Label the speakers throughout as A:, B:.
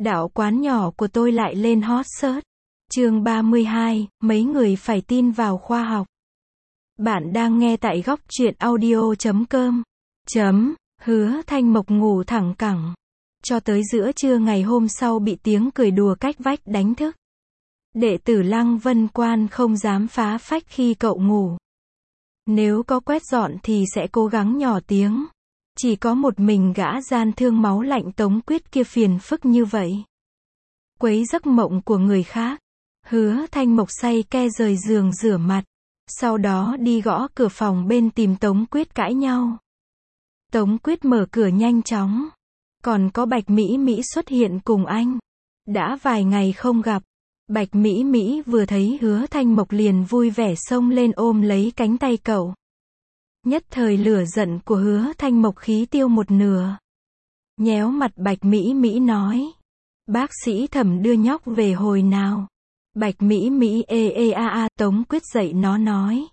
A: Đạo quán nhỏ của tôi lại lên hot search. Chương 32, mấy người phải tin vào khoa học. Bạn đang nghe tại góc truyện audio.com. Hứa Thanh Mộc ngủ thẳng cẳng. Cho tới giữa trưa ngày hôm sau bị tiếng cười đùa cách vách đánh thức. Đệ tử Lăng Vân Quan không dám phá phách khi cậu ngủ. Nếu có quét dọn thì sẽ cố gắng nhỏ tiếng. Chỉ có một mình gã gian thương máu lạnh Tống Quyết kia phiền phức như vậy. Quấy giấc mộng của người khác. Hứa Thanh Mộc say ke rời giường rửa mặt. Sau đó đi gõ cửa phòng bên tìm Tống Quyết cãi nhau. Tống Quyết mở cửa nhanh chóng. Còn có Bạch Mỹ Mỹ xuất hiện cùng anh. Đã vài ngày không gặp. Bạch Mỹ Mỹ vừa thấy Hứa Thanh Mộc liền vui vẻ xông lên ôm lấy cánh tay cậu. Nhất thời lửa giận của Hứa Thanh Mộc khí tiêu một nửa. Nhéo mặt Bạch Mỹ Mỹ nói. Bác sĩ Thẩm đưa nhóc về hồi nào? Bạch Mỹ Mỹ Tống Quyết dậy nó nói.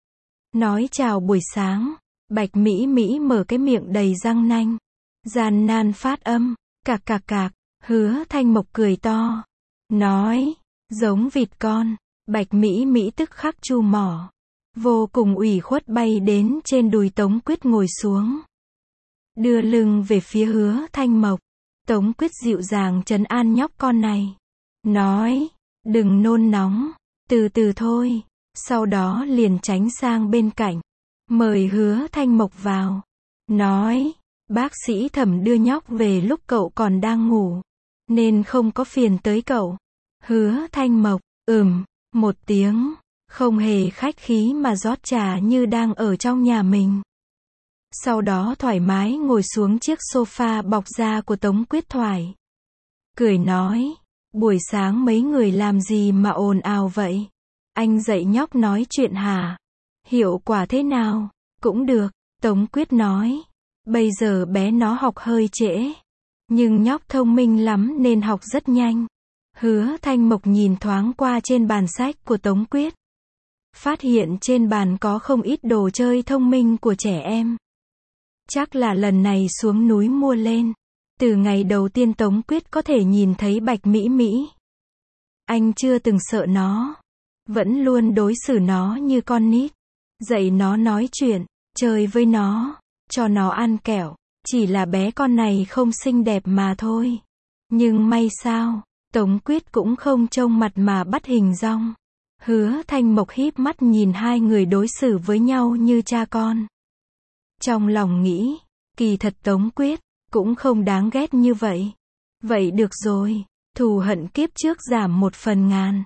A: Nói chào buổi sáng. Bạch Mỹ Mỹ mở cái miệng đầy răng nanh. Gian nan phát âm. Cạc cạc cạc. Hứa Thanh Mộc cười to. Nói. Giống vịt con. Bạch Mỹ Mỹ tức khắc chu mỏ. Vô cùng ủy khuất bay đến trên đùi Tống Quyết ngồi xuống. Đưa lưng về phía Hứa Thanh Mộc. Tống Quyết dịu dàng trấn an nhóc con này. Nói. Đừng nôn nóng. Từ từ thôi. Sau đó liền tránh sang bên cạnh. Mời Hứa Thanh Mộc vào. Nói. Bác sĩ Thẩm đưa nhóc về lúc cậu còn đang ngủ. Nên không có phiền tới cậu. Hứa Thanh Mộc. Một tiếng. Không hề khách khí mà rót trà như đang ở trong nhà mình. Sau đó thoải mái ngồi xuống chiếc sofa bọc da của Tống Quyết thoải. Cười nói. Buổi sáng mấy người làm gì mà ồn ào vậy? Anh dạy nhóc nói chuyện hả? Hiệu quả thế nào? Cũng được. Tống Quyết nói. Bây giờ bé nó học hơi trễ. Nhưng nhóc thông minh lắm nên học rất nhanh. Hứa Thanh Mộc nhìn thoáng qua trên bàn sách của Tống Quyết. Phát hiện trên bàn có không ít đồ chơi thông minh của trẻ em. Chắc là lần này xuống núi mua lên. Từ ngày đầu tiên Tống Quyết có thể nhìn thấy Bạch Mỹ Mỹ. Anh chưa từng sợ nó. Vẫn luôn đối xử nó như con nít. Dạy nó nói chuyện, chơi với nó, cho nó ăn kẹo. Chỉ là bé con này không xinh đẹp mà thôi. Nhưng may sao, Tống Quyết cũng không trông mặt mà bắt hình dong. Hứa Thanh Mộc híp mắt nhìn hai người đối xử với nhau như cha con. Trong lòng nghĩ, kỳ thật Tống Quyết cũng không đáng ghét như vậy. Vậy được rồi, thù hận kiếp trước giảm 1/1000.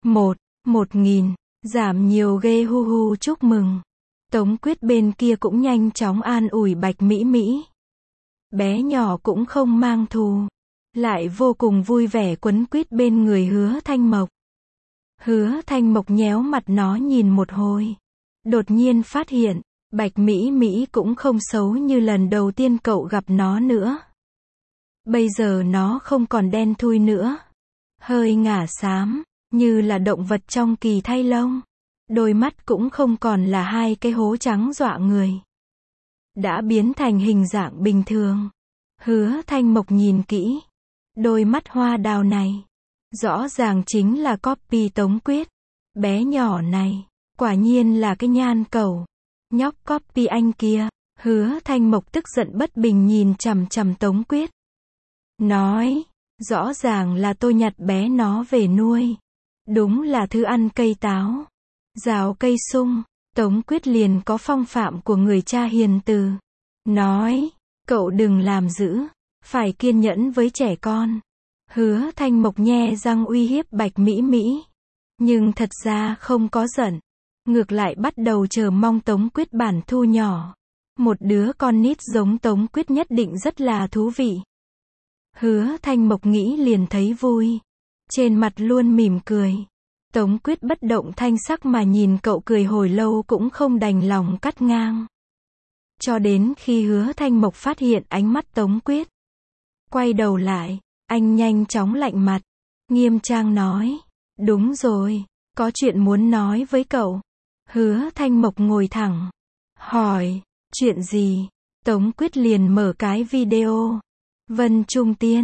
A: 1.000, giảm nhiều ghê hu hu chúc mừng. Tống Quyết bên kia cũng nhanh chóng an ủi Bạch Mỹ Mỹ. Bé nhỏ cũng không mang thù. Lại vô cùng vui vẻ quấn quýt bên người Hứa Thanh Mộc. Hứa Thanh Mộc nhéo mặt nó nhìn một hồi. Đột nhiên phát hiện, Bạch Mỹ Mỹ cũng không xấu như lần đầu tiên cậu gặp nó nữa. Bây giờ nó không còn đen thui nữa. Hơi ngả xám, như là động vật trong kỳ thay lông. Đôi mắt cũng không còn là hai cái hố trắng dọa người. Đã biến thành hình dạng bình thường. Hứa Thanh Mộc nhìn kỹ. Đôi mắt hoa đào này. Rõ ràng chính là copy Tống Quyết. Bé nhỏ này, quả nhiên là cái nhan cầu. Nhóc copy anh kia. Hứa Thanh Mộc tức giận bất bình nhìn chằm chằm Tống Quyết. Nói, rõ ràng là tôi nhặt bé nó về nuôi. Đúng là thứ ăn cây táo, rào cây sung. Tống Quyết liền có phong phạm của người cha hiền từ. Nói, cậu đừng làm dữ, phải kiên nhẫn với trẻ con. Hứa Thanh Mộc nhe răng uy hiếp Bạch Mỹ Mỹ. Nhưng thật ra không có giận. Ngược lại bắt đầu chờ mong Tống Quyết bản thu nhỏ. Một đứa con nít giống Tống Quyết nhất định rất là thú vị. Hứa Thanh Mộc nghĩ liền thấy vui. Trên mặt luôn mỉm cười. Tống Quyết bất động thanh sắc mà nhìn cậu cười hồi lâu cũng không đành lòng cắt ngang. Cho đến khi Hứa Thanh Mộc phát hiện ánh mắt Tống Quyết. Quay đầu lại, anh nhanh chóng lạnh mặt. Nghiêm trang nói. Đúng rồi, có chuyện muốn nói với cậu. Hứa Thanh Mộc ngồi thẳng. Hỏi, chuyện gì? Tống Quyết liền mở cái video. Vân Trung Tiên,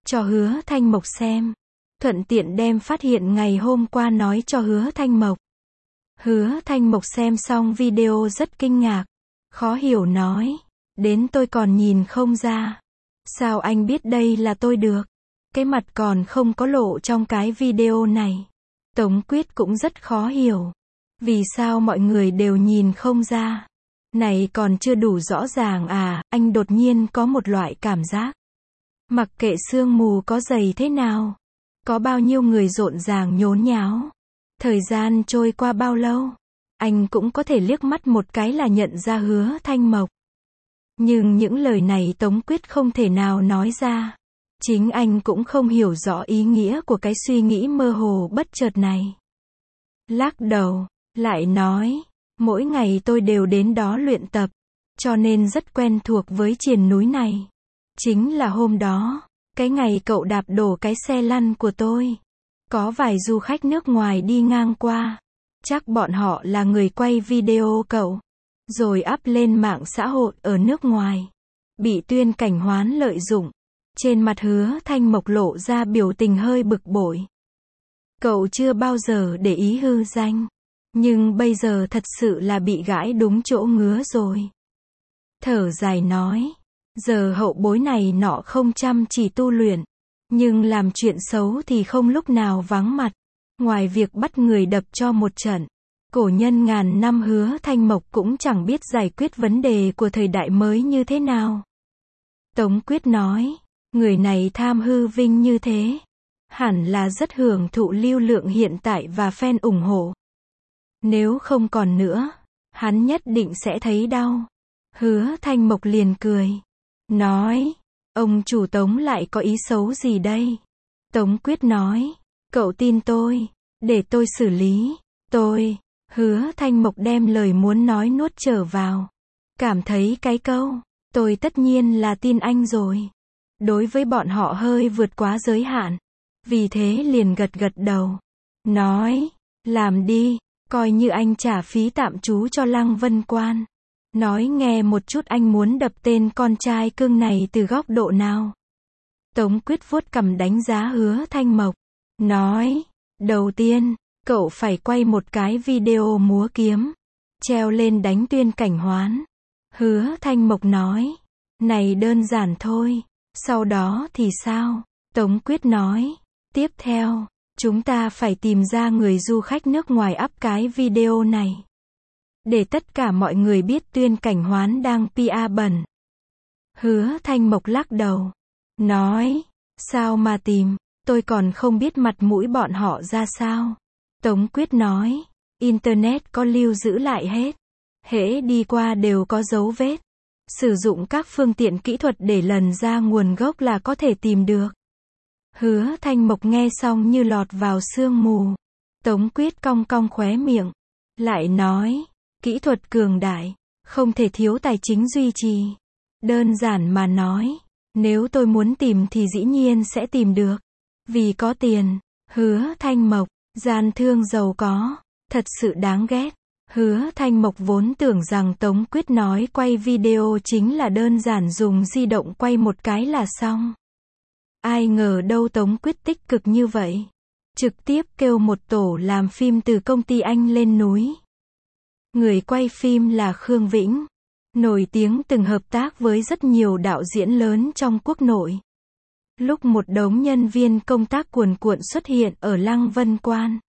A: cho Hứa Thanh Mộc xem. Thuận tiện đem phát hiện ngày hôm qua nói cho Hứa Thanh Mộc. Hứa Thanh Mộc xem xong video rất kinh ngạc. Khó hiểu nói. Đến tôi còn nhìn không ra. Sao anh biết đây là tôi được? Cái mặt còn không có lộ trong cái video này. Tống Quyết cũng rất khó hiểu. Vì sao mọi người đều nhìn không ra? Này còn chưa đủ rõ ràng à, anh đột nhiên có một loại cảm giác. Mặc kệ sương mù có dày thế nào, có bao nhiêu người rộn ràng nhốn nháo, thời gian trôi qua bao lâu, anh cũng có thể liếc mắt một cái là nhận ra Hứa Thanh Mộc. Nhưng những lời này Tống Quyết không thể nào nói ra. Chính anh cũng không hiểu rõ ý nghĩa của cái suy nghĩ mơ hồ bất chợt này. Lắc đầu, lại nói, mỗi ngày tôi đều đến đó luyện tập, cho nên rất quen thuộc với triền núi này. Chính là hôm đó, cái ngày cậu đạp đổ cái xe lăn của tôi. Có vài du khách nước ngoài đi ngang qua. Chắc bọn họ là người quay video cậu. Rồi up lên mạng xã hội ở nước ngoài. Bị Tuyên Cảnh Hoán lợi dụng. Trên mặt Hứa Thanh Mộc lộ ra biểu tình hơi bực bội. Cậu chưa bao giờ để ý hư danh. Nhưng bây giờ thật sự là bị gãi đúng chỗ ngứa rồi. Thở dài nói. Giờ hậu bối này nọ không chăm chỉ tu luyện. Nhưng làm chuyện xấu thì không lúc nào vắng mặt. Ngoài việc bắt người đập cho một trận. Cổ nhân ngàn năm Hứa Thanh Mộc cũng chẳng biết giải quyết vấn đề của thời đại mới như thế nào. Tống Quyết nói. Người này tham hư vinh như thế. Hẳn là rất hưởng thụ lưu lượng hiện tại và fan ủng hộ. Nếu không còn nữa, hắn nhất định sẽ thấy đau. Hứa Thanh Mộc liền cười. Nói, ông chủ Tống lại có ý xấu gì đây? Tống Quyết nói, cậu tin tôi, để tôi xử lý. Hứa Thanh Mộc đem lời muốn nói nuốt trở vào. Cảm thấy cái câu, tôi tất nhiên là tin anh rồi. Đối với bọn họ hơi vượt quá giới hạn. Vì thế liền gật gật đầu. Nói, làm đi, coi như anh trả phí tạm trú cho Lăng Vân Quan. Nói nghe một chút anh muốn đập tên con trai cưng này từ góc độ nào. Tống Quyết vuốt cằm đánh giá Hứa Thanh Mộc. Nói, đầu tiên, cậu phải quay một cái video múa kiếm. Treo lên đánh Tuyên Cảnh Hoán. Hứa Thanh Mộc nói, này đơn giản thôi. Sau đó thì sao? Tống Quyết nói, tiếp theo, chúng ta phải tìm ra người du khách nước ngoài up cái video này. Để tất cả mọi người biết Tuyên Cảnh Hoán đang PR bẩn. Hứa Thanh Mộc lắc đầu. Nói, sao mà tìm, tôi còn không biết mặt mũi bọn họ ra sao. Tống Quyết nói, Internet có lưu giữ lại hết. Hễ đi qua đều có dấu vết. Sử dụng các phương tiện kỹ thuật để lần ra nguồn gốc là có thể tìm được. Hứa Thanh Mộc nghe xong như lọt vào sương mù. Tống Quyết cong cong khóe miệng. Lại nói, kỹ thuật cường đại, không thể thiếu tài chính duy trì. Đơn giản mà nói, nếu tôi muốn tìm thì dĩ nhiên sẽ tìm được. Vì có tiền. Hứa Thanh Mộc, gian thương giàu có, thật sự đáng ghét. Hứa Thanh Mộc vốn tưởng rằng Tống Quyết nói quay video chính là đơn giản dùng di động quay một cái là xong. Ai ngờ đâu Tống Quyết tích cực như vậy. Trực tiếp kêu một tổ làm phim từ công ty Anh lên núi. Người quay phim là Khương Vĩnh. Nổi tiếng từng hợp tác với rất nhiều đạo diễn lớn trong quốc nội. Lúc một đống nhân viên công tác cuồn cuộn xuất hiện ở Lăng Vân Quan.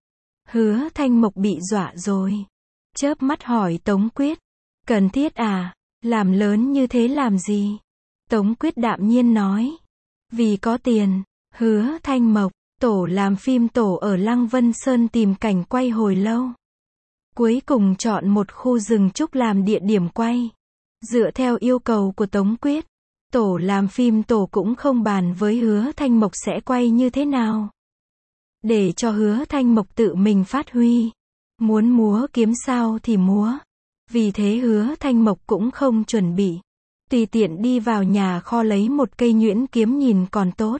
A: Hứa Thanh Mộc bị dọa rồi. Chớp mắt hỏi Tống Quyết. Cần thiết à? Làm lớn như thế làm gì? Tống Quyết đạm nhiên nói. Vì có tiền. Hứa Thanh Mộc, tổ làm phim tổ ở Lăng Vân Sơn tìm cảnh quay hồi lâu. Cuối cùng chọn một khu rừng trúc làm địa điểm quay. Dựa theo yêu cầu của Tống Quyết, tổ làm phim tổ cũng không bàn với Hứa Thanh Mộc sẽ quay như thế nào. Để cho Hứa Thanh Mộc tự mình phát huy. Muốn múa kiếm sao thì múa. Vì thế Hứa Thanh Mộc cũng không chuẩn bị. Tùy tiện đi vào nhà kho lấy một cây nhuyễn kiếm nhìn còn tốt.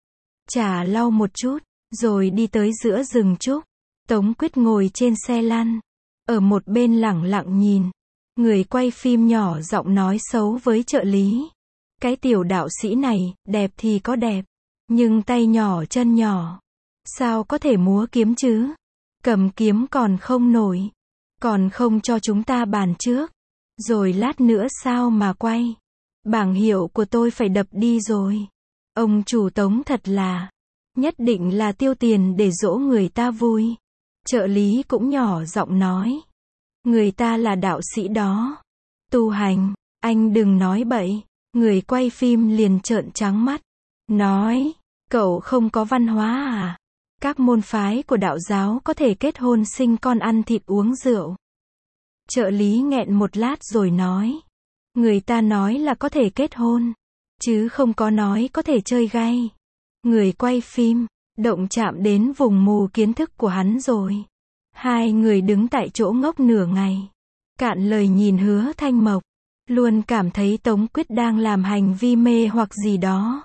A: Chả lau một chút, rồi đi tới giữa rừng trúc. Tống Quyết ngồi trên xe lăn. Ở một bên lẳng lặng nhìn. Người quay phim nhỏ giọng nói xấu với trợ lý. Cái tiểu đạo sĩ này, đẹp thì có đẹp. Nhưng tay nhỏ chân nhỏ, sao có thể múa kiếm chứ? Cầm kiếm còn không nổi, còn không cho chúng ta bàn trước, rồi lát nữa sao mà quay? Bảng hiệu của tôi phải đập đi rồi. Ông chủ Tống thật là, nhất định là tiêu tiền để dỗ người ta vui. Trợ lý cũng nhỏ giọng nói, người ta là đạo sĩ đó, tu hành, anh đừng nói bậy. Người quay phim liền trợn trắng mắt, nói, cậu không có văn hóa à? Các môn phái của đạo giáo có thể kết hôn sinh con ăn thịt uống rượu. Trợ lý nghẹn một lát rồi nói, người ta nói là có thể kết hôn, chứ không có nói có thể chơi gay. Người quay phim, động chạm đến vùng mù kiến thức của hắn rồi. Hai người đứng tại chỗ ngốc nửa ngày, cạn lời nhìn Hứa Thanh Mộc, luôn cảm thấy Tống Quyết đang làm hành vi mê hoặc gì đó.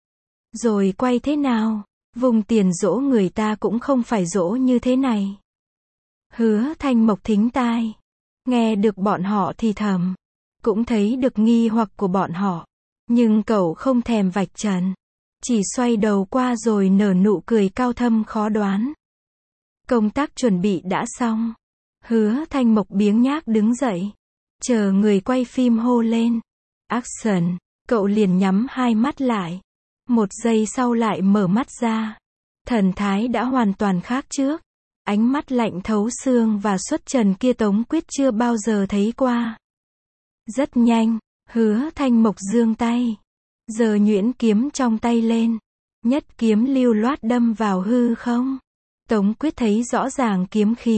A: Rồi quay thế nào? Vùng tiền dỗ người ta cũng không phải dỗ như thế này. Hứa Thanh Mộc thính tai, nghe được bọn họ thì thầm, cũng thấy được nghi hoặc của bọn họ, nhưng cậu không thèm vạch trần, chỉ xoay đầu qua rồi nở nụ cười cao thâm khó đoán. Công tác chuẩn bị đã xong. Hứa Thanh Mộc biếng nhác đứng dậy, chờ người quay phim hô lên, action, cậu liền nhắm hai mắt lại. Một giây sau lại mở mắt ra. Thần thái đã hoàn toàn khác trước. Ánh mắt lạnh thấu xương và xuất trần kia Tống Quyết chưa bao giờ thấy qua. Rất nhanh, Hứa Thanh Mộc giương tay, giơ nhuyễn kiếm trong tay lên, nhất kiếm lưu loát đâm vào hư không. Tống Quyết thấy rõ ràng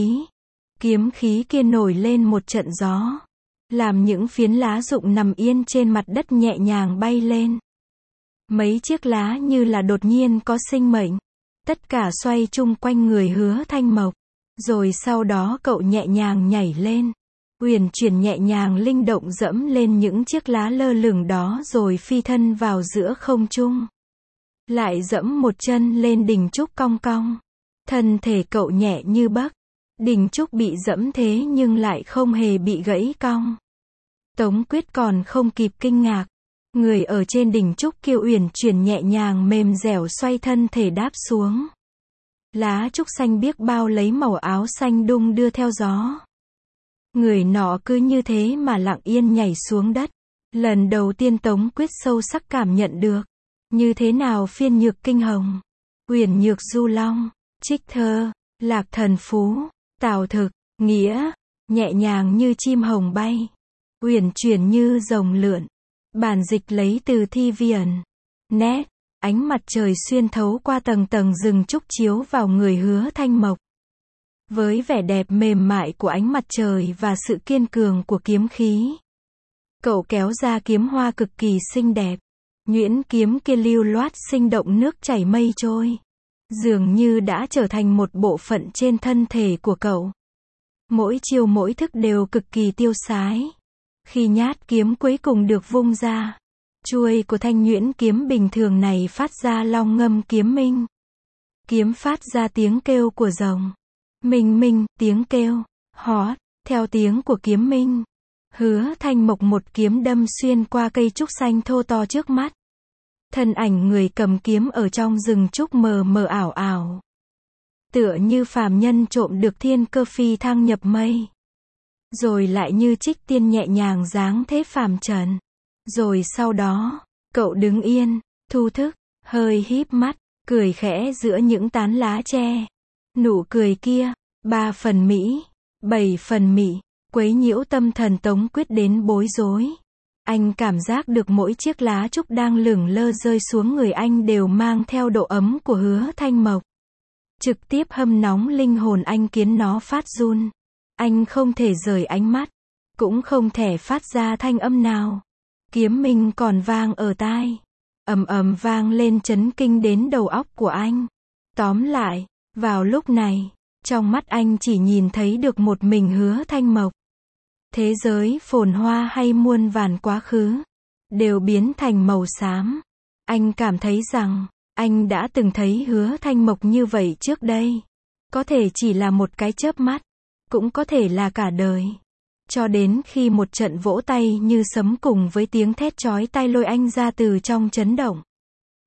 A: kiếm khí kia nổi lên một trận gió, làm những phiến lá rụng nằm yên trên mặt đất nhẹ nhàng bay lên. Mấy chiếc lá như là đột nhiên có sinh mệnh, tất cả xoay chung quanh người Hứa Thanh Mộc, rồi sau đó cậu nhẹ nhàng nhảy lên, uyển chuyển nhẹ nhàng linh động dẫm lên những chiếc lá lơ lửng đó rồi phi thân vào giữa không trung. Lại dẫm một chân lên đỉnh trúc cong cong, thân thể cậu nhẹ như bấc, đỉnh trúc bị dẫm thế nhưng lại không hề bị gãy cong. Tống Quyết còn không kịp kinh ngạc, người ở trên đỉnh trúc kia uyển chuyển nhẹ nhàng mềm dẻo xoay thân thể đáp xuống. Lá trúc xanh biếc bao lấy màu áo xanh đung đưa theo gió. Người nọ cứ như thế mà lặng yên nhảy xuống đất. Lần đầu tiên Tống Quyết sâu sắc cảm nhận được, như thế nào phiên nhược kinh hồng, uyển nhược du long, trích thơ, lạc thần phú, tào thực, nghĩa, nhẹ nhàng như chim hồng bay, uyển chuyển như rồng lượn. Bản dịch lấy từ Thi Viền. Nét, ánh mặt trời xuyên thấu qua tầng tầng rừng trúc chiếu vào người Hứa Thanh Mộc. Với vẻ đẹp mềm mại của ánh mặt trời và sự kiên cường của kiếm khí, cậu kéo ra kiếm hoa cực kỳ xinh đẹp. Nhuyễn kiếm kia lưu loát sinh động nước chảy mây trôi, dường như đã trở thành một bộ phận trên thân thể của cậu. Mỗi chiêu mỗi thức đều cực kỳ tiêu sái. Khi nhát kiếm cuối cùng được vung ra, chuôi của thanh nhuyễn kiếm bình thường này phát ra long ngâm kiếm minh. Kiếm phát ra tiếng kêu của rồng. Minh minh, tiếng kêu, hót, theo tiếng của kiếm minh. Hứa Thanh Mộc một kiếm đâm xuyên qua cây trúc xanh thô to trước mắt. Thân ảnh người cầm kiếm ở trong rừng trúc mờ mờ ảo ảo. Tựa như phàm nhân trộm được thiên cơ phi thăng nhập mây. Rồi lại như trích tiên nhẹ nhàng dáng thế phàm trần. Rồi sau đó, cậu đứng yên, thu thức, hơi híp mắt, cười khẽ giữa những tán lá tre. Nụ cười kia, 3 phần mỹ, 7 phần mị, quấy nhiễu tâm thần Tống Quyết đến bối rối. Anh cảm giác được mỗi chiếc lá trúc đang lửng lơ rơi xuống người anh đều mang theo độ ấm của Hứa Thanh Mộc. Trực tiếp hâm nóng linh hồn anh khiến nó phát run. Anh không thể rời ánh mắt, cũng không thể phát ra thanh âm nào. Kiếm minh còn vang ở tai, ầm ầm vang lên chấn kinh đến đầu óc của anh. Tóm lại, vào lúc này, trong mắt anh chỉ nhìn thấy được một mình Hứa Thanh Mộc. Thế giới phồn hoa hay muôn vàn quá khứ, đều biến thành màu xám. Anh cảm thấy rằng, anh đã từng thấy Hứa Thanh Mộc như vậy trước đây. Có thể chỉ là một cái chớp mắt, cũng có thể là cả đời. Cho đến khi một trận vỗ tay như sấm cùng với tiếng thét chói tai lôi anh ra từ trong chấn động.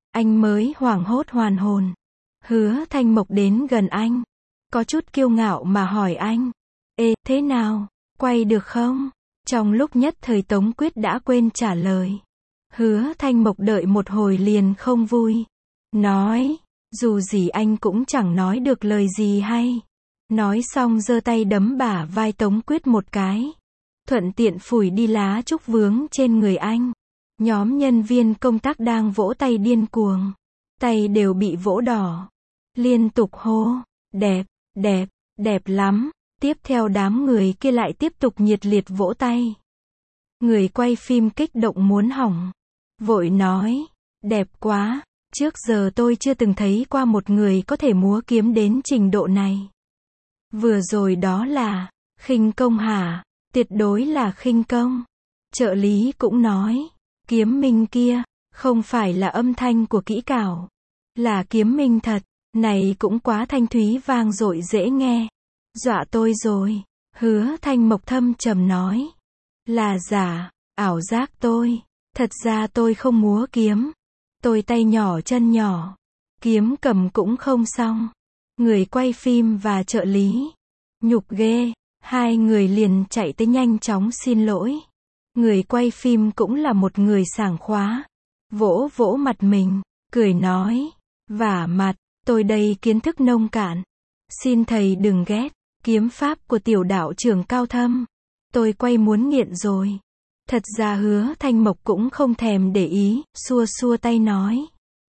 A: Anh mới hoảng hốt hoàn hồn. Hứa Thanh Mộc đến gần anh. Có chút kiêu ngạo mà hỏi anh. Ê, thế nào? Quay được không? Trong lúc nhất thời Tống Quyết đã quên trả lời. Hứa Thanh Mộc đợi một hồi liền không vui. Nói, dù gì anh cũng chẳng nói được lời gì hay. Nói xong giơ tay đấm bả vai Tống Quyết một cái. Thuận tiện phủi đi lá trúc vướng trên người anh. Nhóm nhân viên công tác đang vỗ tay điên cuồng. Tay đều bị vỗ đỏ. Liên tục hô. Đẹp, đẹp, đẹp lắm. Tiếp theo đám người kia lại tiếp tục nhiệt liệt vỗ tay. Người quay phim kích động muốn hỏng. Vội nói. Đẹp quá. Trước giờ tôi chưa từng thấy qua một người có thể múa kiếm đến trình độ này. Vừa rồi đó là khinh công hả? Tuyệt đối là khinh công. Trợ lý cũng nói. Kiếm minh kia, không phải là âm thanh của kỹ cảo. Là kiếm minh thật. Này cũng quá thanh thúy vang dội dễ nghe. Dọa tôi rồi. Hứa Thanh Mộc thâm trầm nói. Là giả, ảo giác tôi. Thật ra tôi không múa kiếm. Tôi tay nhỏ chân nhỏ. Kiếm cầm cũng không xong. Người quay phim và trợ lý. Nhục ghê. Hai người liền chạy tới nhanh chóng xin lỗi. Người quay phim cũng là một người sảng khoái. Vỗ vỗ mặt mình. Cười nói. Vả mặt. Tôi đây kiến thức nông cạn. Xin thầy đừng ghét. Kiếm pháp của tiểu đạo trưởng cao thâm. Tôi quay muốn nghiện rồi. Thật ra Hứa Thanh Mộc cũng không thèm để ý, xua xua tay nói.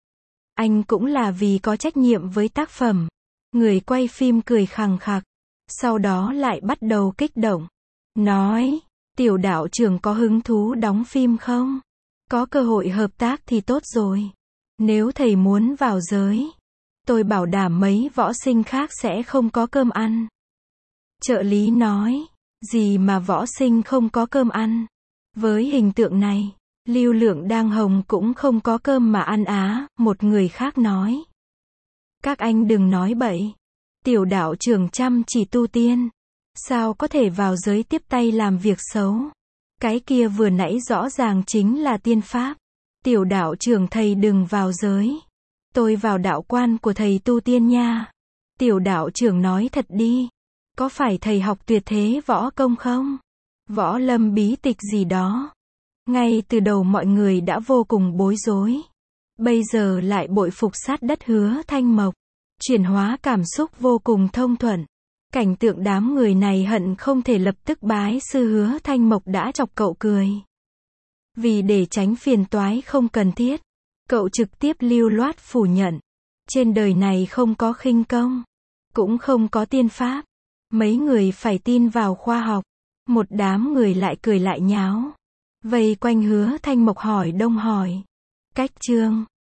A: Anh cũng là vì có trách nhiệm với tác phẩm. Người quay phim cười khằng khặc. Sau đó lại bắt đầu kích động. Nói, tiểu đạo trưởng có hứng thú đóng phim không? Có cơ hội hợp tác thì tốt rồi. Nếu thầy muốn vào giới, tôi bảo đảm mấy võ sinh khác sẽ không có cơm ăn. Trợ lý nói, gì mà võ sinh không có cơm ăn? Với hình tượng này, lưu lượng đang hồng cũng không có cơm mà ăn á, một người khác nói. Các anh đừng nói bậy. Tiểu đạo trưởng chăm chỉ tu tiên. Sao có thể vào giới tiếp tay làm việc xấu? Cái kia vừa nãy rõ ràng chính là tiên pháp. Tiểu đạo trưởng thầy đừng vào giới. Tôi vào đạo quan của thầy tu tiên nha. Tiểu đạo trưởng nói thật đi. Có phải thầy học tuyệt thế võ công không? Võ lâm bí tịch gì đó. Ngay từ đầu mọi người đã vô cùng bối rối. Bây giờ lại bội phục sát đất Hứa Thanh Mộc. Chuyển hóa cảm xúc vô cùng thông thuận. Cảnh tượng đám người này hận không thể lập tức bái sư Hứa Thanh Mộc đã chọc cậu cười. Vì để tránh phiền toái không cần thiết, cậu trực tiếp lưu loát phủ nhận. Trên đời này không có khinh công, cũng không có tiên pháp. Mấy người phải tin vào khoa học. Một đám người lại cười lại nháo. Vây quanh Hứa Thanh Mộc hỏi đông hỏi. Cách chương